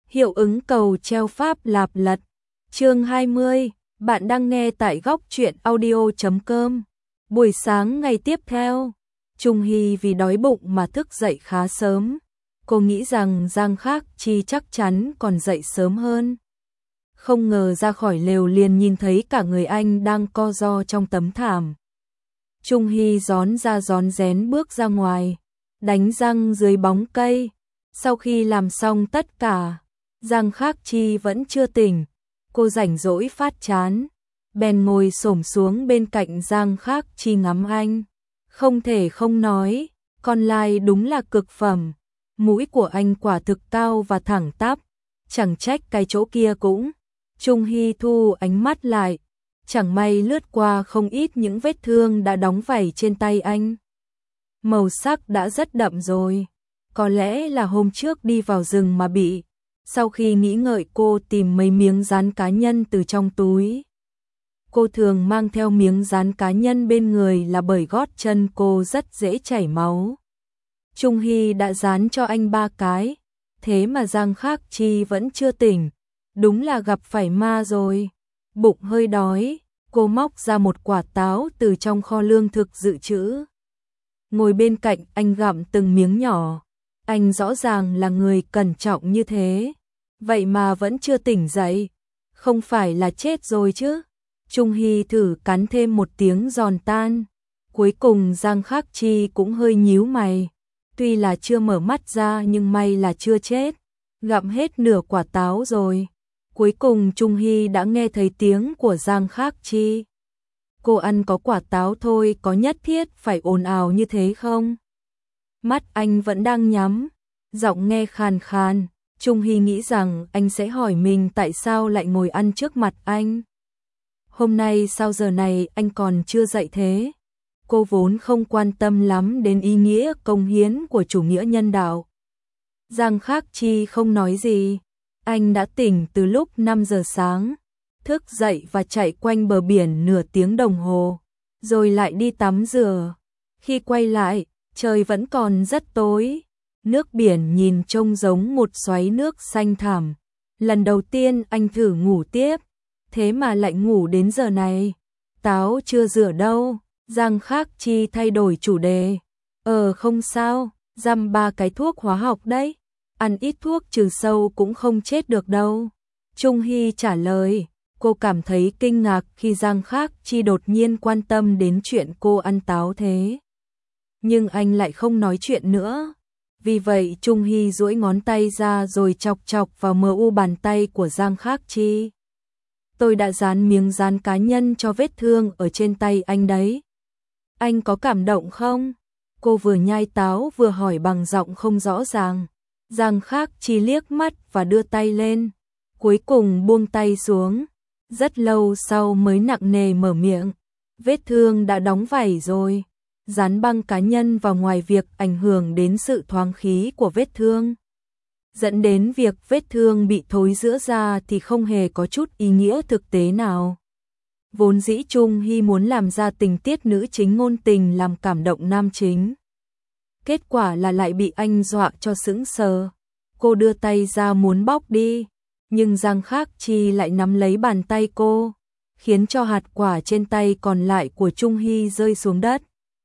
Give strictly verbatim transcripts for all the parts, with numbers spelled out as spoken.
Hiệu ứng cầu treo pháp lạp lật. Chương hai mươi, bạn đang nghe tại góc truyện audio chấm com. Buổi sáng ngày tiếp theo, Trung Hy vì đói bụng mà thức dậy khá sớm. Cô nghĩ rằng Giang Khác Chi chắc chắn còn dậy sớm hơn. Không ngờ ra khỏi lều liền nhìn thấy cả người anh đang co ro trong tấm thảm. Trung Hy rón ra rón rén bước ra ngoài, đánh răng dưới bóng cây. Sau khi làm xong tất cả, Giang Khác Chi vẫn chưa tỉnh. Cô rảnh rỗi phát chán, bèn ngồi xổm xuống bên cạnh Giang Khác Chi ngắm anh. Không thể không nói, con lai đúng là cực phẩm. Mũi của anh quả thực cao và thẳng tắp, chẳng trách cái chỗ kia cũng. Trung Hy thu ánh mắt lại, chẳng may lướt qua không ít những vết thương đã đóng vảy trên tay anh. Màu sắc đã rất đậm rồi, có lẽ là hôm trước đi vào rừng mà bị. Sau khi nghĩ ngợi, cô tìm mấy miếng dán cá nhân từ trong túi. Cô thường mang theo miếng dán cá nhân bên người là bởi gót chân cô rất dễ chảy máu. Trung Hy đã dán cho anh ba cái, thế mà Giang Khác Chi vẫn chưa tỉnh. Đúng là gặp phải ma rồi. Bụng hơi đói, cô móc ra một quả táo từ trong kho lương thực dự trữ. Ngồi bên cạnh anh gặm từng miếng nhỏ. Anh rõ ràng là người cẩn trọng như thế, vậy mà vẫn chưa tỉnh dậy. Không phải là chết rồi chứ? Trung Hy thử cắn thêm một tiếng giòn tan. Cuối cùng Giang Khác Chi cũng hơi nhíu mày. Tuy là chưa mở mắt ra nhưng may là chưa chết. Gặm hết nửa quả táo rồi. Cuối cùng Trung Hy đã nghe thấy tiếng của Giang Khác Chi. Cô ăn có quả táo thôi, có nhất thiết phải ồn ào như thế không? Mắt anh vẫn đang nhắm, giọng nghe khàn khàn. Trung Hy nghĩ rằng anh sẽ hỏi mình tại sao lại ngồi ăn trước mặt anh. Hôm nay sao giờ này anh còn chưa dậy thế? Cô vốn không quan tâm lắm đến ý nghĩa công hiến của chủ nghĩa nhân đạo. Giang Khác Chi không nói gì. Anh đã tỉnh từ lúc năm giờ sáng, thức dậy và chạy quanh bờ biển nửa tiếng đồng hồ, rồi lại đi tắm rửa. Khi quay lại, trời vẫn còn rất tối. Nước biển nhìn trông giống một xoáy nước xanh thẳm. Lần đầu tiên anh thử ngủ tiếp, thế mà lại ngủ đến giờ này. Táo chưa rửa đâu. Giang Khác Chi thay đổi chủ đề. Ờ không sao, dăm ba cái thuốc hóa học đấy. Ăn ít thuốc trừ sâu cũng không chết được đâu. Trung Hy trả lời. Cô cảm thấy kinh ngạc khi Giang Khác Chi đột nhiên quan tâm đến chuyện cô ăn táo thế. Nhưng anh lại không nói chuyện nữa. Vì vậy Trung Hy duỗi ngón tay ra rồi chọc chọc vào mờ u bàn tay của Giang Khác Chi. Tôi đã dán miếng dán cá nhân cho vết thương ở trên tay anh đấy. Anh có cảm động không? Cô vừa nhai táo vừa hỏi bằng giọng không rõ ràng. Giang Khác Chi liếc mắt và đưa tay lên, cuối cùng buông tay xuống. Rất lâu sau mới nặng nề mở miệng. Vết thương đã đóng vảy rồi. Dán băng cá nhân vào ngoài việc ảnh hưởng đến sự thoáng khí của vết thương, dẫn đến việc vết thương bị thối rữa ra thì không hề có chút ý nghĩa thực tế nào. Vốn dĩ Trung Hy muốn làm ra tình tiết nữ chính ngôn tình làm cảm động nam chính. Kết quả là lại bị anh dọa cho sững sờ. Cô đưa tay ra muốn bóc đi, nhưng Giang Khác Chi lại nắm lấy bàn tay cô, khiến cho hạt quả trên tay còn lại của Trung Hy rơi xuống đất.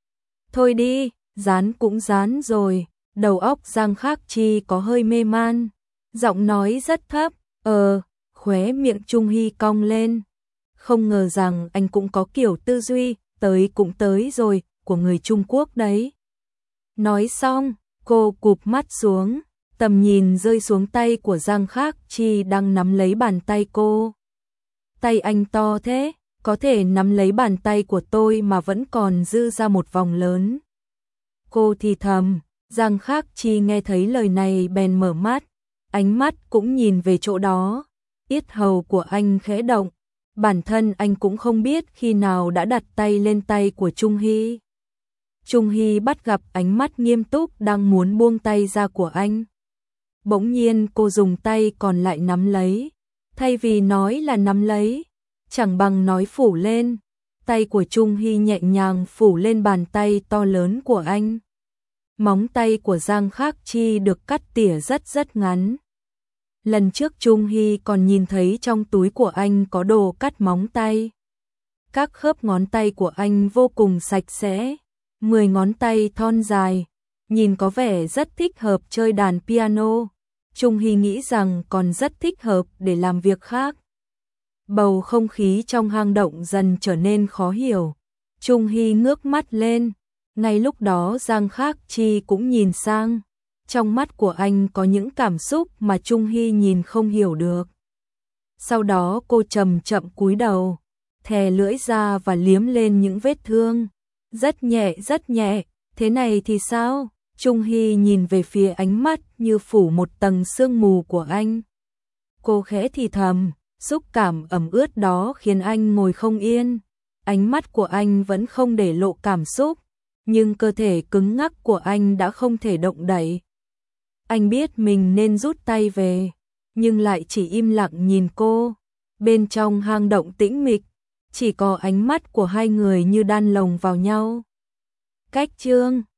Thôi đi, dán cũng dán rồi. Đầu óc Giang Khác Chi có hơi mê man, giọng nói rất thấp. Ờ, khóe miệng Trung Hy cong lên. Không ngờ rằng anh cũng có kiểu tư duy, tới cũng tới rồi, của người Trung Quốc đấy. Nói xong, cô cụp mắt xuống, tầm nhìn rơi xuống tay của Giang Khác Chi đang nắm lấy bàn tay cô. Tay anh to thế, có thể nắm lấy bàn tay của tôi mà vẫn còn dư ra một vòng lớn. Cô thì thầm. Giang Khác Chi nghe thấy lời này bèn mở mắt, ánh mắt cũng nhìn về chỗ đó. Yết hầu của anh khẽ động, bản thân anh cũng không biết khi nào đã đặt tay lên tay của Trung Hy. Trung Hy bắt gặp ánh mắt nghiêm túc đang muốn buông tay ra của anh. Bỗng nhiên cô dùng tay còn lại nắm lấy, thay vì nói là nắm lấy, chẳng bằng nói phủ lên. Tay của Trung Hy nhẹ nhàng phủ lên bàn tay to lớn của anh. Móng tay của Giang Khác Chi được cắt tỉa rất rất ngắn. Lần trước Trung Hy còn nhìn thấy trong túi của anh có đồ cắt móng tay. Các khớp ngón tay của anh vô cùng sạch sẽ, mười ngón tay thon dài, nhìn có vẻ rất thích hợp chơi đàn piano. Trung Hy nghĩ rằng còn rất thích hợp để làm việc khác. Bầu không khí trong hang động dần trở nên khó hiểu. Trung Hy ngước mắt lên, ngay lúc đó Giang Khắc Chi cũng nhìn sang. Trong mắt của anh có những cảm xúc mà Trung Hy nhìn không hiểu được. Sau đó cô chậm chậm cúi đầu, thè lưỡi ra và liếm lên những vết thương. Rất nhẹ, rất nhẹ, thế này thì sao? Trung Hy nhìn về phía ánh mắt như phủ một tầng sương mù của anh. Cô khẽ thì thầm, xúc cảm ẩm ướt đó khiến anh ngồi không yên. Ánh mắt của anh vẫn không để lộ cảm xúc, nhưng cơ thể cứng ngắc của anh đã không thể động đậy. Anh biết mình nên rút tay về, nhưng lại chỉ im lặng nhìn cô. Bên trong hang động tĩnh mịch, chỉ có ánh mắt của hai người như đan lồng vào nhau. Cách chương